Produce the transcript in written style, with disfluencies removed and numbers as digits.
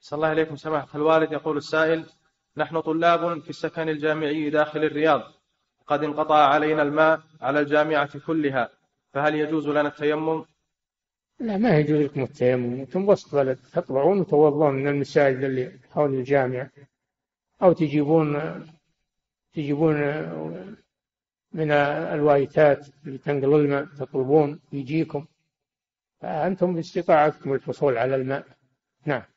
صلى الله عليكم سماحة الوالد. يقول السائل: نحن طلاب في السكن الجامعي داخل الرياض، قد انقطع علينا الماء على الجامعة كلها، فهل يجوز لنا التيمم؟ لا، ما يجوز لكم التيمم، أنتم وسط بلد، تطلعون وتوضون من المساجد اللي حول الجامعة، أو تجيبون من الوايتات اللي تنقل الماء، تطلبون يجيكم، فأنتم باستطاعتكم الحصول على الماء. نعم.